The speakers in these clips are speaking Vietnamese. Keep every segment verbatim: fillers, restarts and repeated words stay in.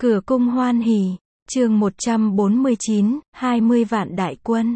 Cửa cung hoan hỉ, chương một trăm bốn mươi chín, hai mươi vạn đại quân.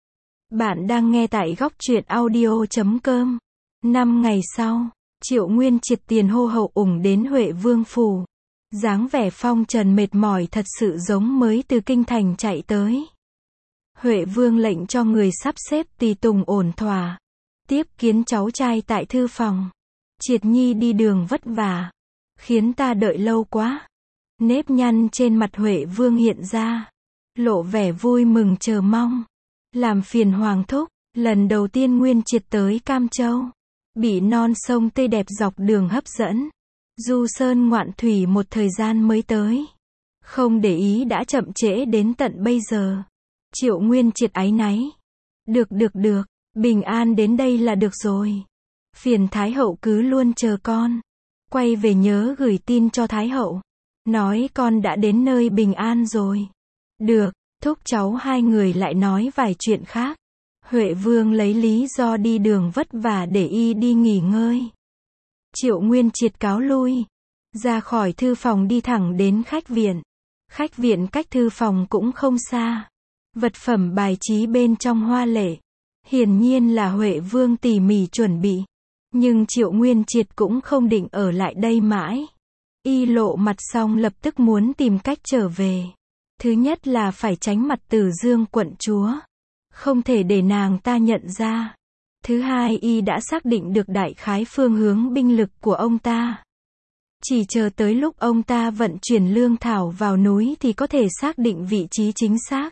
Bạn đang nghe tại góc truyện audio chấm com. Năm ngày sau, Triệu Nguyên triệt tiền hô hậu ủng đến Huệ Vương phủ. Dáng vẻ phong trần mệt mỏi thật sự giống mới từ kinh thành chạy tới. Huệ Vương lệnh cho người sắp xếp tùy tùng ổn thỏa. Tiếp kiến cháu trai tại thư phòng. Triệt nhi đi đường vất vả. Khiến ta đợi lâu quá. Nếp nhăn trên mặt Huệ Vương hiện ra. Lộ vẻ vui mừng chờ mong. Làm phiền hoàng thúc, lần đầu tiên Nguyên triệt tới Cam Châu. Bị non sông tươi đẹp dọc đường hấp dẫn. Du sơn ngoạn thủy một thời gian mới tới. Không để ý đã chậm trễ đến tận bây giờ. Triệu Nguyên triệt áy náy. Được được được, bình an đến đây là được rồi. Phiền Thái hậu cứ luôn chờ con. Quay về nhớ gửi tin cho Thái hậu. Nói con đã đến nơi bình an rồi. Được, thúc cháu hai người lại nói vài chuyện khác. Huệ Vương lấy lý do đi đường vất vả để y đi nghỉ ngơi. Triệu Nguyên triệt cáo lui. Ra khỏi thư phòng đi thẳng đến khách viện. Khách viện cách thư phòng cũng không xa. Vật phẩm bài trí bên trong hoa lệ. Hiển nhiên là Huệ Vương tỉ mỉ chuẩn bị. Nhưng Triệu Nguyên triệt cũng không định ở lại đây mãi. Y lộ mặt xong lập tức muốn tìm cách trở về. Thứ nhất là phải tránh mặt Tử Dương quận chúa. Không thể để nàng ta nhận ra. Thứ hai, y đã xác định được đại khái phương hướng binh lực của ông ta. Chỉ chờ tới lúc ông ta vận chuyển lương thảo vào núi thì có thể xác định vị trí chính xác.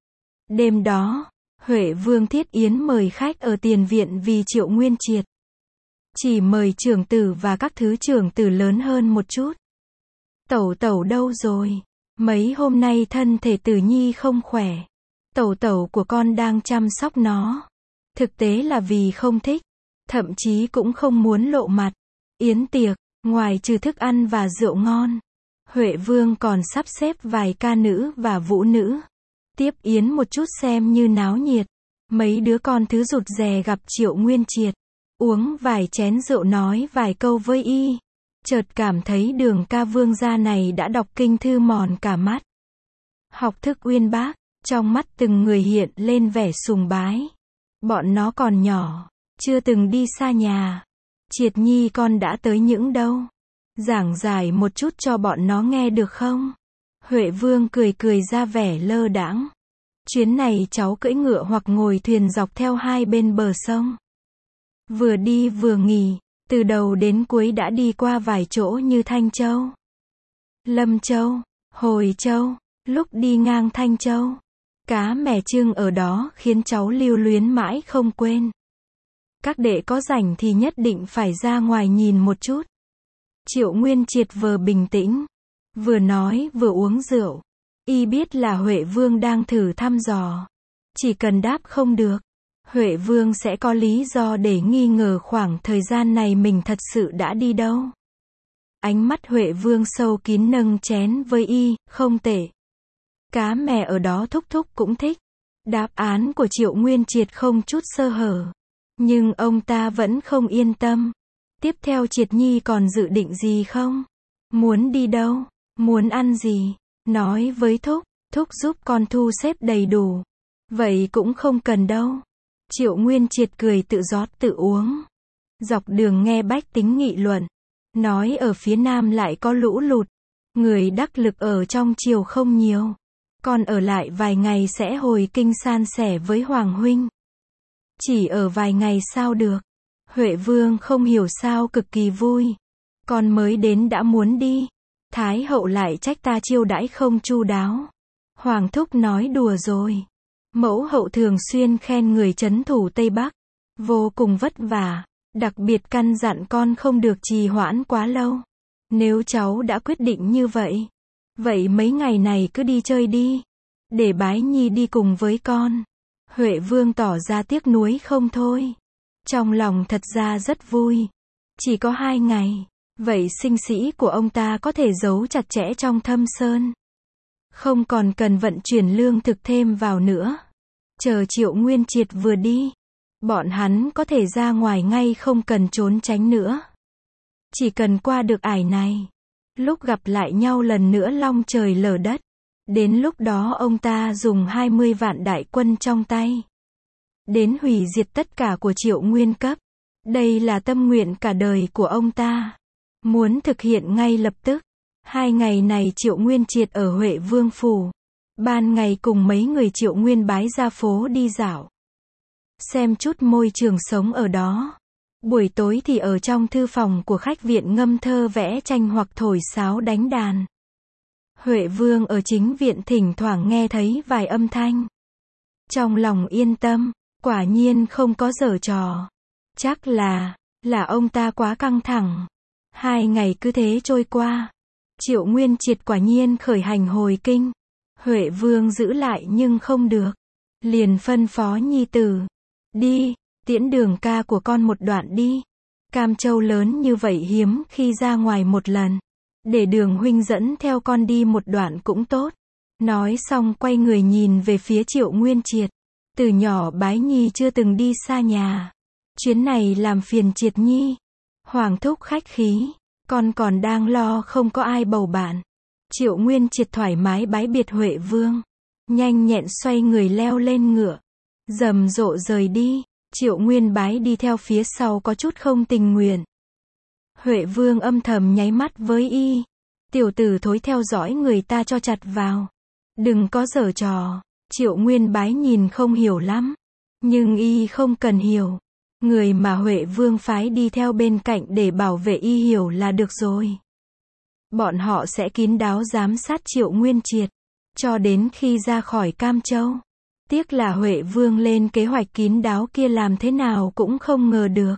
Đêm đó, Huệ Vương thiết yến mời khách ở tiền viện vì Triệu Nguyên triệt. Chỉ mời trưởng tử và các thứ trưởng tử lớn hơn một chút. Tẩu tẩu đâu rồi? Mấy hôm nay thân thể Tử Nhi không khỏe. Tẩu tẩu của con đang chăm sóc nó. Thực tế là vì không thích. Thậm chí cũng không muốn lộ mặt. Yến tiệc, ngoài trừ thức ăn và rượu ngon. Huệ Vương còn sắp xếp vài ca nữ và vũ nữ. Tiếp yến một chút xem như náo nhiệt. Mấy đứa con thứ rụt rè gặp Triệu Nguyên triệt. Uống vài chén rượu nói vài câu với y. Chợt cảm thấy Đường ca vương gia này đã đọc kinh thư mòn cả mắt. Học thức uyên bác, trong mắt từng người hiện lên vẻ sùng bái. Bọn nó còn nhỏ, chưa từng đi xa nhà. Triệt nhi con đã tới những đâu? Giảng giải một chút cho bọn nó nghe được không? Huệ Vương cười cười ra vẻ lơ đãng. Chuyến này cháu cưỡi ngựa hoặc ngồi thuyền dọc theo hai bên bờ sông. Vừa đi vừa nghỉ. Từ đầu đến cuối đã đi qua vài chỗ như Thanh Châu, Lâm Châu, Hồi Châu. Lúc đi ngang Thanh Châu, cá mè trưng ở đó khiến cháu lưu luyến mãi không quên. Các đệ có rảnh thì nhất định phải ra ngoài nhìn một chút. Triệu Nguyên triệt vừa bình tĩnh, vừa nói vừa uống rượu. Y biết là Huệ Vương đang thử thăm dò. Chỉ cần đáp không được, Huệ Vương sẽ có lý do để nghi ngờ khoảng thời gian này mình thật sự đã đi đâu. Ánh mắt Huệ Vương sâu kín nâng chén với y, không tệ. Cá mè ở đó thúc thúc cũng thích. Đáp án của Triệu Nguyên triệt không chút sơ hở. Nhưng ông ta vẫn không yên tâm. Tiếp theo Triệt nhi còn dự định gì không? Muốn đi đâu? Muốn ăn gì? Nói với thúc, thúc giúp con thu xếp đầy đủ. Vậy cũng không cần đâu. Triệu Nguyên triệt cười tự rót tự uống. Dọc đường nghe bách tính nghị luận. Nói ở phía nam lại có lũ lụt. Người đắc lực ở trong triều không nhiều. Còn ở lại vài ngày sẽ hồi kinh san sẻ với Hoàng huynh. Chỉ ở vài ngày sao được. Huệ Vương không hiểu sao cực kỳ vui. Con mới đến đã muốn đi. Thái hậu lại trách ta chiêu đãi không chu đáo. Hoàng thúc nói đùa rồi. Mẫu hậu thường xuyên khen người trấn thủ Tây Bắc. Vô cùng vất vả. Đặc biệt căn dặn con không được trì hoãn quá lâu. Nếu cháu đã quyết định như vậy. Vậy mấy ngày này cứ đi chơi đi. Để Bái Nhi đi cùng với con. Huệ Vương tỏ ra tiếc nuối không thôi. Trong lòng thật ra rất vui. Chỉ có hai ngày. Vậy sinh sĩ của ông ta có thể giấu chặt chẽ trong thâm sơn. Không còn cần vận chuyển lương thực thêm vào nữa. Chờ Triệu Nguyên triệt vừa đi. Bọn hắn có thể ra ngoài ngay không cần trốn tránh nữa. Chỉ cần qua được ải này. Lúc gặp lại nhau lần nữa long trời lở đất. Đến lúc đó ông ta dùng hai mươi vạn đại quân trong tay. Đến hủy diệt tất cả của Triệu Nguyên Cấp. Đây là tâm nguyện cả đời của ông ta. Muốn thực hiện ngay lập tức. Hai ngày này Triệu Nguyên Triệt ở Huệ Vương Phủ. Ban ngày cùng mấy người Triệu Nguyên Bái ra phố đi dạo. Xem chút môi trường sống ở đó. Buổi tối thì ở trong thư phòng của khách viện ngâm thơ vẽ tranh hoặc thổi sáo đánh đàn. Huệ Vương ở chính viện thỉnh thoảng nghe thấy vài âm thanh. Trong lòng yên tâm, quả nhiên không có giở trò. Chắc là, là ông ta quá căng thẳng. Hai ngày cứ thế trôi qua. Triệu Nguyên Triệt quả nhiên khởi hành hồi kinh. Huệ Vương giữ lại nhưng không được. Liền phân phó nhi tử. Đi, tiễn Đường ca của con một đoạn đi. Cam Châu lớn như vậy hiếm khi ra ngoài một lần. Để Đường huynh dẫn theo con đi một đoạn cũng tốt. Nói xong quay người nhìn về phía Triệu Nguyên Triệt. Từ nhỏ Bái Nhi chưa từng đi xa nhà. Chuyến này làm phiền Triệt Nhi. Hoàng thúc khách khí. Con còn đang lo không có ai bầu bạn. Triệu Nguyên Triệt thoải mái bái biệt Huệ Vương. Nhanh nhẹn xoay người leo lên ngựa. Rầm rộ rời đi. Triệu Nguyên Bái đi theo phía sau có chút không tình nguyện. Huệ Vương âm thầm nháy mắt với y. Tiểu tử thối theo dõi người ta cho chặt vào. Đừng có giở trò. Triệu Nguyên Bái nhìn không hiểu lắm. Nhưng y không cần hiểu. Người mà Huệ Vương phái đi theo bên cạnh để bảo vệ y hiểu là được rồi. Bọn họ sẽ kín đáo giám sát Triệu Nguyên Triệt. Cho đến khi ra khỏi Cam Châu. Tiếc là Huệ Vương lên kế hoạch kín đáo kia làm thế nào cũng không ngờ được.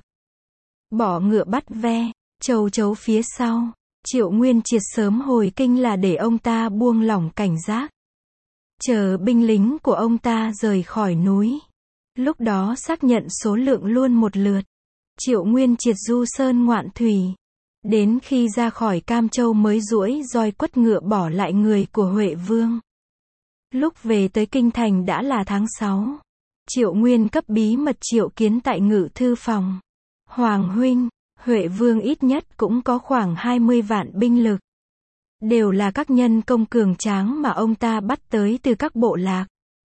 Bỏ ngựa bắt ve, châu chấu phía sau. Triệu Nguyên Triệt sớm hồi kinh là để ông ta buông lỏng cảnh giác. Chờ binh lính của ông ta rời khỏi núi. Lúc đó xác nhận số lượng luôn một lượt. Triệu Nguyên Triệt du sơn ngoạn thủy. Đến khi ra khỏi Cam Châu mới duỗi roi quất ngựa bỏ lại người của Huệ Vương. Lúc về tới kinh thành đã là tháng sáu. Triệu Nguyên Cấp bí mật triệu kiến tại ngự thư phòng. Hoàng huynh, Huệ Vương ít nhất cũng có khoảng hai mươi vạn binh lực. Đều là các nhân công cường tráng mà ông ta bắt tới từ các bộ lạc.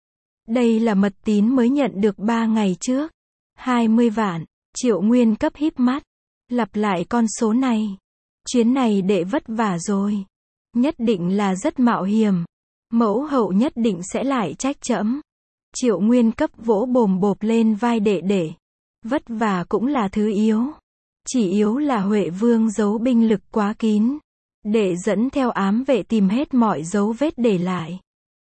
Đây là mật tín mới nhận được ba ngày trước. hai mươi vạn, Triệu Nguyên Cấp híp mắt. Lặp lại con số này. Chuyến này đệ vất vả rồi. Nhất định là rất mạo hiểm. Mẫu hậu nhất định sẽ lại trách trẫm. Triệu Nguyên Cấp vỗ bồm bộp lên vai đệ đệ. Vất vả cũng là thứ yếu. Chỉ yếu là Huệ Vương giấu binh lực quá kín. Đệ dẫn theo ám vệ tìm hết mọi dấu vết để lại.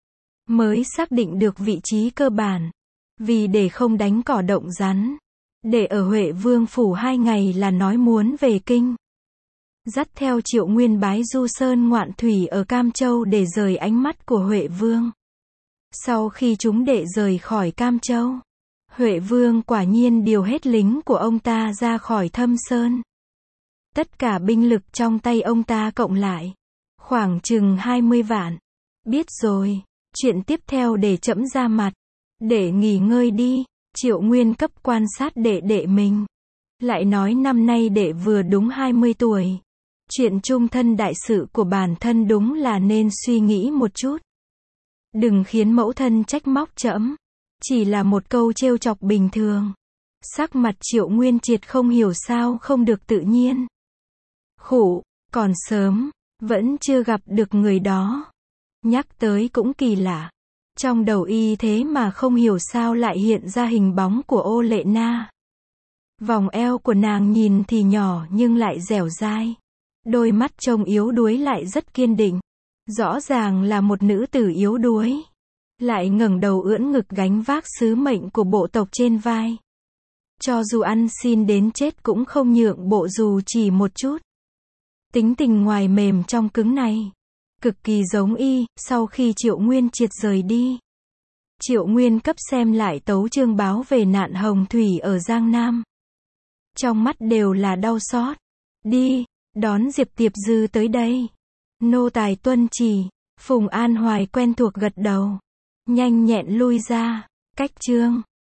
Mới xác định được vị trí cơ bản. Vì để không đánh cỏ động rắn. Đệ ở Huệ Vương Phủ hai ngày là nói muốn về kinh. Dắt theo Triệu Nguyên Bái du sơn ngoạn thủy ở Cam Châu để rời ánh mắt của Huệ Vương. Sau khi chúng đệ rời khỏi Cam Châu, Huệ Vương quả nhiên điều hết lính của ông ta ra khỏi Thâm Sơn. Tất cả binh lực trong tay ông ta cộng lại, khoảng chừng hai mươi vạn. Biết rồi, chuyện tiếp theo để trẫm ra mặt. Để nghỉ ngơi đi. Triệu Nguyên Cấp quan sát đệ đệ mình. Lại nói năm nay đệ vừa đúng hai mươi tuổi. Chuyện chung thân đại sự của bản thân đúng là nên suy nghĩ một chút. Đừng khiến mẫu thân trách móc trẫm. Chỉ là một câu trêu chọc bình thường. Sắc mặt Triệu Nguyên Triệt không hiểu sao không được tự nhiên. Khụ, còn sớm, vẫn chưa gặp được người đó. Nhắc tới cũng kỳ lạ. Trong đầu y thế mà không hiểu sao lại hiện ra hình bóng của Ô Lệ Na. Vòng eo của nàng nhìn thì nhỏ nhưng lại dẻo dai. Đôi mắt trông yếu đuối lại rất kiên định. Rõ ràng là một nữ tử yếu đuối. Lại ngẩng đầu ưỡn ngực gánh vác sứ mệnh của bộ tộc trên vai. Cho dù ăn xin đến chết cũng không nhượng bộ dù chỉ một chút. Tính tình ngoài mềm trong cứng này. Cực kỳ giống y. Sau khi Triệu Nguyên Triệt rời đi, Triệu Nguyên Cấp xem lại tấu chương báo về nạn hồng thủy ở Giang Nam. Trong mắt đều là đau xót. Đi, đón Diệp Tiệp Dư tới đây. Nô tài tuân chỉ. Phùng An Hoài quen thuộc gật đầu. Nhanh nhẹn lui ra. Cách chương.